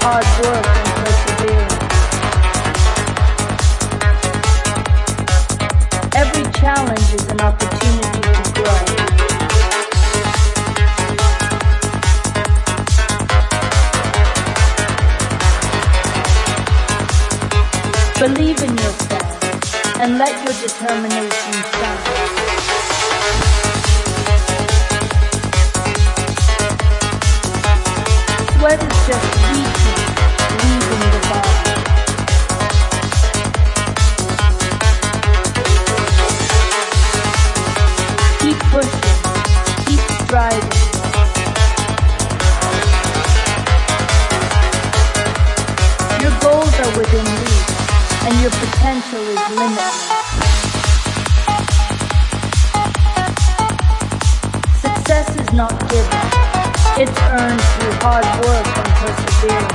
hard work and perseverance. Every challenge is an opportunity to grow. Believe in yourself and let your determination shine. Sweat is just weakness leaving the body. Keep pushing, keep striving. Your goals are within reach, and your potential is limitless. Success is not given. It's earned through hard work and perseverance.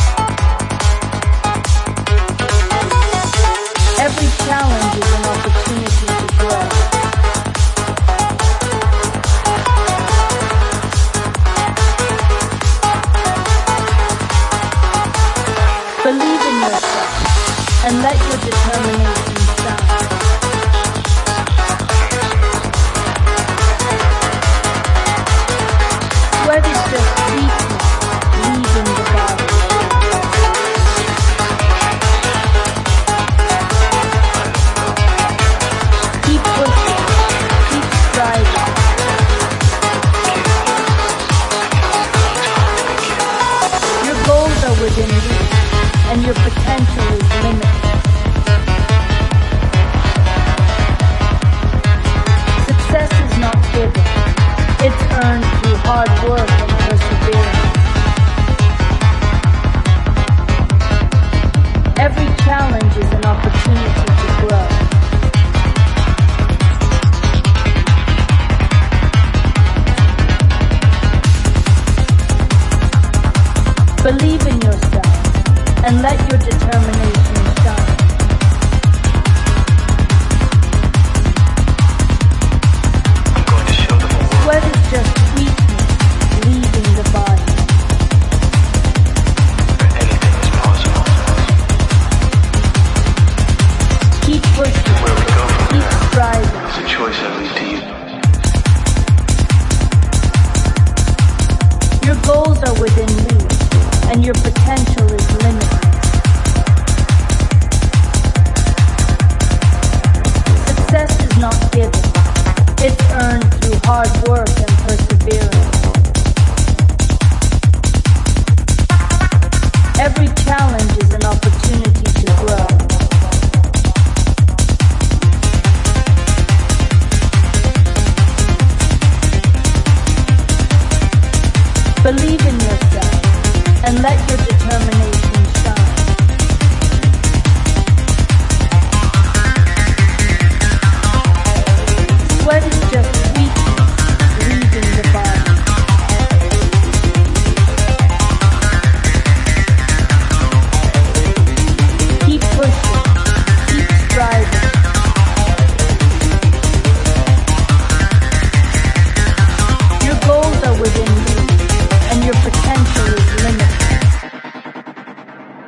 Every challenge is an opportunity to grow. Believe in yourself and let your determination shine. Sweat is just weakness leaving the body. Keep pushing, keep striving. Your goals are within reach, and your potential is limitless. Success is not given. It's earned through hard work and perseverance. Every challenge is an opportunity to grow. Believe in yourself and let your determination shine. Sweat is just weakness leaving the body. Anything is possible. Keep pushing, Where we go from keep there, striving. it's a choice I leave to you. Your goals are within reach, and your potential